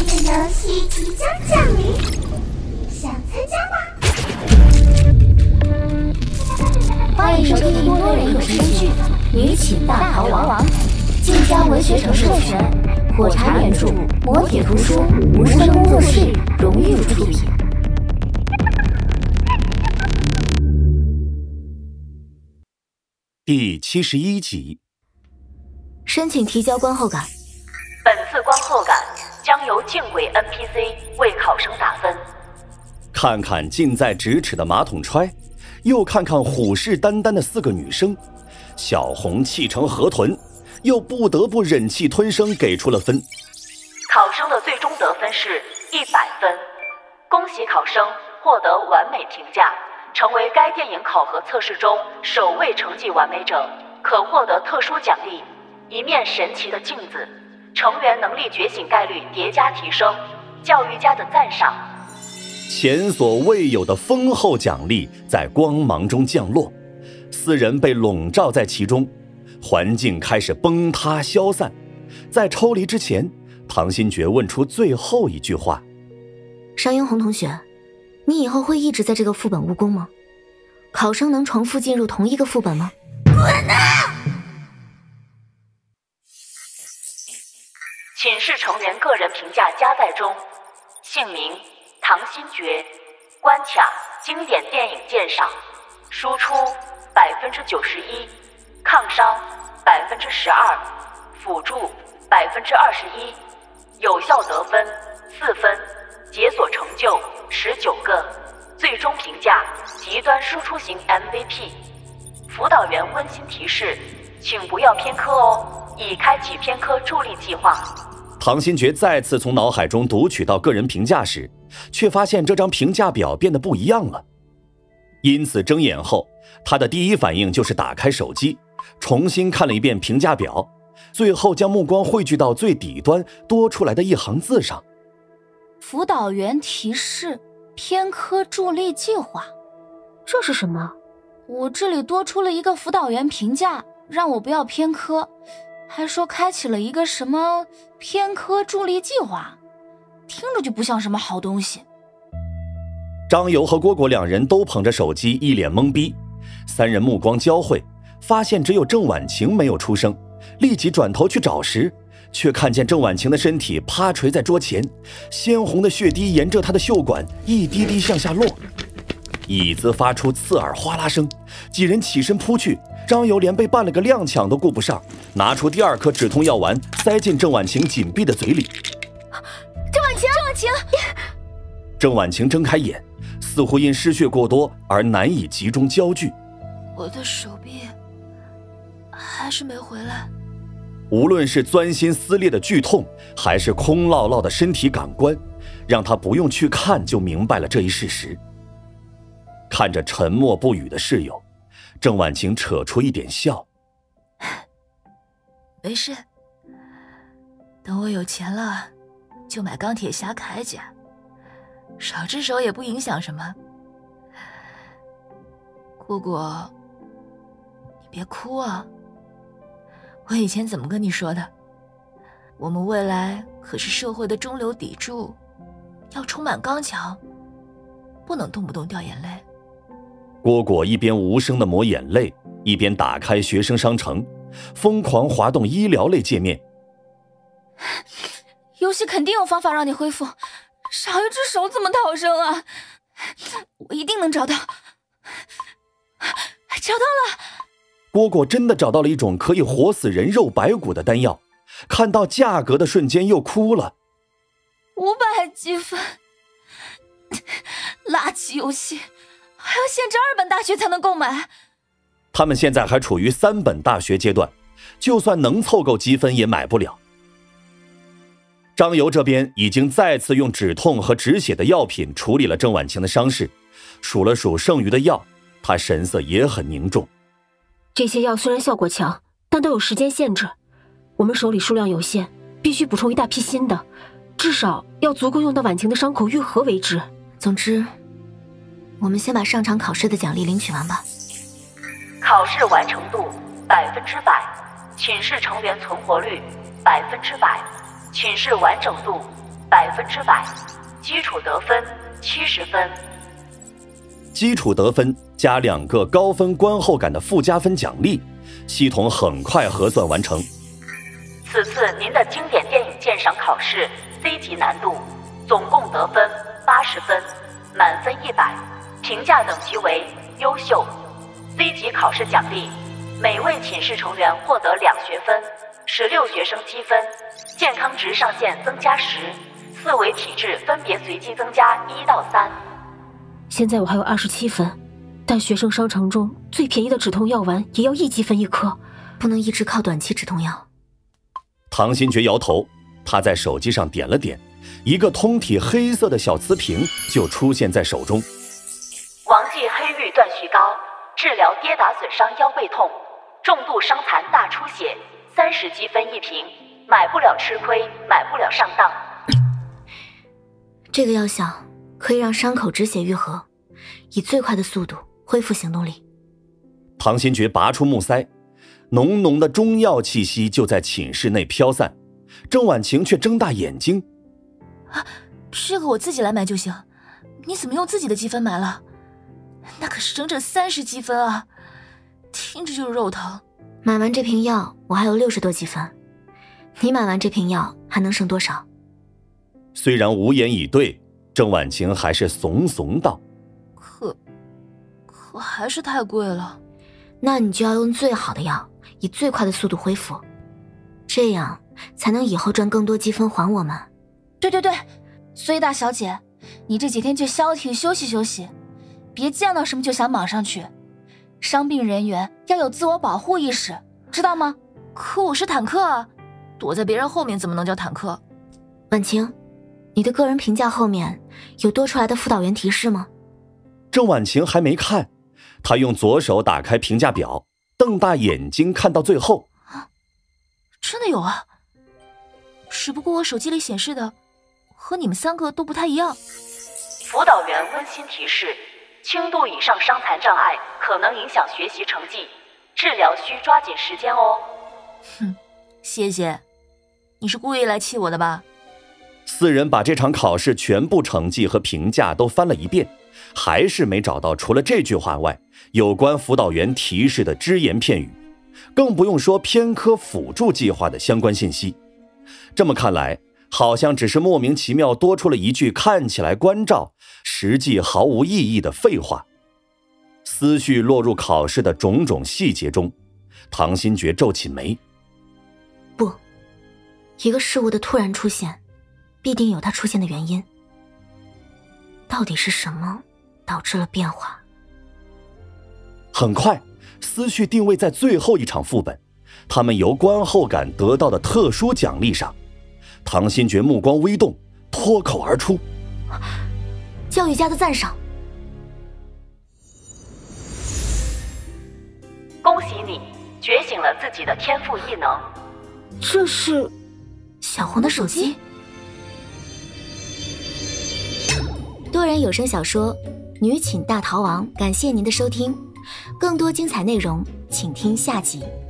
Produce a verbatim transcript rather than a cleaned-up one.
的游戏即将降临，想参加吗？ 欢迎收听多人有声剧《女寝大逃亡》，晋江文学城授权，火柴原著，磨铁图书，无声工作室荣誉出品。 第七十一集， 申请提交观后感。 本次观后感将由敬鬼 N P C 为考生打分。 看看近在咫尺的马桶揣，又看看虎视眈眈的四个女生，小红气成河豚，又不得不忍气吞声给出了分。 考生的最终得分是一百分，恭喜考生获得完美评价，成为该电影考核测试中首位成绩完美者，可获得特殊奖励：一面神奇的镜子，成员能力觉醒概率叠加提升，教育家的赞赏。 前所未有的丰厚奖励在光芒中降落，四人被笼罩在其中，环境开始崩塌消散。在抽离之前，唐新觉问出最后一句话： 商英红同学，你以后会一直在这个副本务工吗？考生能重复进入同一个副本吗？ 滚啊！ 寝室成员个人评价加载中，姓名唐新觉，关卡经典电影鉴赏，输出百分之九十一，抗伤百分之十二，辅助百分之二十一，有效得分四分，解锁成就十九个，最终评价极端输出型 M V P。辅导员温馨提示，请不要偏科哦，已开启偏科助力计划。 唐新觉再次从脑海中读取到个人评价时，却发现这张评价表变得不一样了。因此睁眼后，他的第一反应就是打开手机，重新看了一遍评价表，最后将目光汇聚到最底端多出来的一行字上： 辅导员提示，偏科助力计划。 这是什么？ 我这里多出了一个辅导员评价，让我不要偏科，还说开启了一个什么偏科助力计划，听着就不像什么好东西。 张游和蝈蝈两人都捧着手机，一脸懵逼。三人目光交汇，发现只有郑婉晴没有出声，立即转头去找时，却看见郑婉晴的身体趴垂在桌前，鲜红的血滴沿着她的袖管一滴滴向下落。椅子发出刺耳哗啦声，几人起身扑去，张游连被绊了个踉跄都顾不上，拿出第二颗止痛药丸塞进郑婉晴紧闭的嘴里。 郑婉晴，郑婉晴！ 郑婉晴睁开眼，似乎因失血过多而难以集中焦距。 我的手臂还是没回来。 无论是钻心撕裂的剧痛，还是空落落的身体感官，让他不用去看就明白了这一事实。看着沉默不语的室友，郑婉晴扯出一点笑： 没事，等我有钱了就买钢铁侠铠甲，少只手也不影响什么。蝈蝈，你别哭啊，我以前怎么跟你说的？我们未来可是社会的中流砥柱，要充满刚强，不能动不动掉眼泪。 蝈蝈一边无声地抹眼泪，一边打开学生商城，疯狂滑动医疗类界面。 游戏肯定有方法让你恢复，少一只手怎么逃生啊？我一定能找到。找到了！ 蝈蝈真的找到了一种可以活死人肉白骨的丹药，看到价格的瞬间又哭了。 五百积分，垃圾游戏，还要限制二本大学才能购买。 他们现在还处于三本大学阶段，就算能凑够积分也买不了。张游这边已经再次用止痛和止血的药品处理了郑婉晴的伤势，数了数剩余的药，他神色也很凝重。 这些药虽然效果强，但都有时间限制，我们手里数量有限，必须补充一大批新的，至少要足够用到婉晴的伤口愈合为止。 总之，我们先把上场考试的奖励领取完吧。 考试完成度百分之百，寝室成员存活率百分之百，寝室完整度百分之百，基础得分七十分。 基础得分加两个高分观后感的附加分奖励，系统很快核算完成。 此次您的经典电影鉴赏考试 C 级难度，总共得分八十分，满分一百，评价等级为优秀。C 级考试奖励，每位寝室成员获得两学分，十六学生积分，健康值上限增加十，四维体质分别随机增加一到三。 现在我还有二十七分，但学生商城中最便宜的止痛药丸也要一积分一颗， 不能一直靠短期止痛药。 唐新觉摇头，他在手机上点了点，一个通体黑色的小瓷瓶就出现在手中。 王记黑玉断续膏，治疗跌打损伤腰背痛，重度伤残大出血，三十积分一瓶，买不了吃亏，买不了上当。 这个药效可以让伤口止血愈合，以最快的速度恢复行动力。 唐新觉拔出木塞，浓浓的中药气息就在寝室内飘散。郑婉晴却睁大眼睛： 啊，这个我自己来买就行，你怎么用自己的积分买了？那可是整整三十积分啊，听着就是肉疼。 买完这瓶药我还有六十多积分，你买完这瓶药还能剩多少？ 虽然无言以对，郑婉晴还是怂怂道： 可可还是太贵了。 那你就要用最好的药，以最快的速度恢复，这样才能以后赚更多积分还我们。 对对对，所以大小姐，你这几天就消停休息休息，别见到什么就想莽上去。伤病人员要有自我保护意识，知道吗？可我是坦克啊，躲在别人后面怎么能叫坦克？ 婉晴，你的个人评价后面有多出来的辅导员提示吗？ 郑婉晴还没看，她用左手打开评价表，瞪大眼睛看到最后。 啊，真的有啊，只不过我手机里显示的和你们三个都不太一样。 辅导员温馨提示：轻度以上伤残障碍可能影响学习成绩，治疗需抓紧时间哦。 哼，谢谢，你是故意来气我的吧？ 四人把这场考试全部成绩和评价都翻了一遍，还是没找到除了这句话外有关辅导员提示的只言片语，更不用说偏科辅助计划的相关信息。这么看来，好像只是莫名其妙多出了一句看起来关照，实际毫无意义的废话。思绪落入考试的种种细节中，唐新觉皱起眉。 不，一个事物的突然出现，必定有它出现的原因。到底是什么导致了变化？ 很快，思绪定位在最后一场副本，他们由观后感得到的特殊奖励上。唐新觉目光微动，脱口而出： 教育家的赞赏。 恭喜你觉醒了自己的天赋异能。 这是小红的手机。多人有声小说《女寝大逃亡》，感谢您的收听，更多精彩内容请听下集。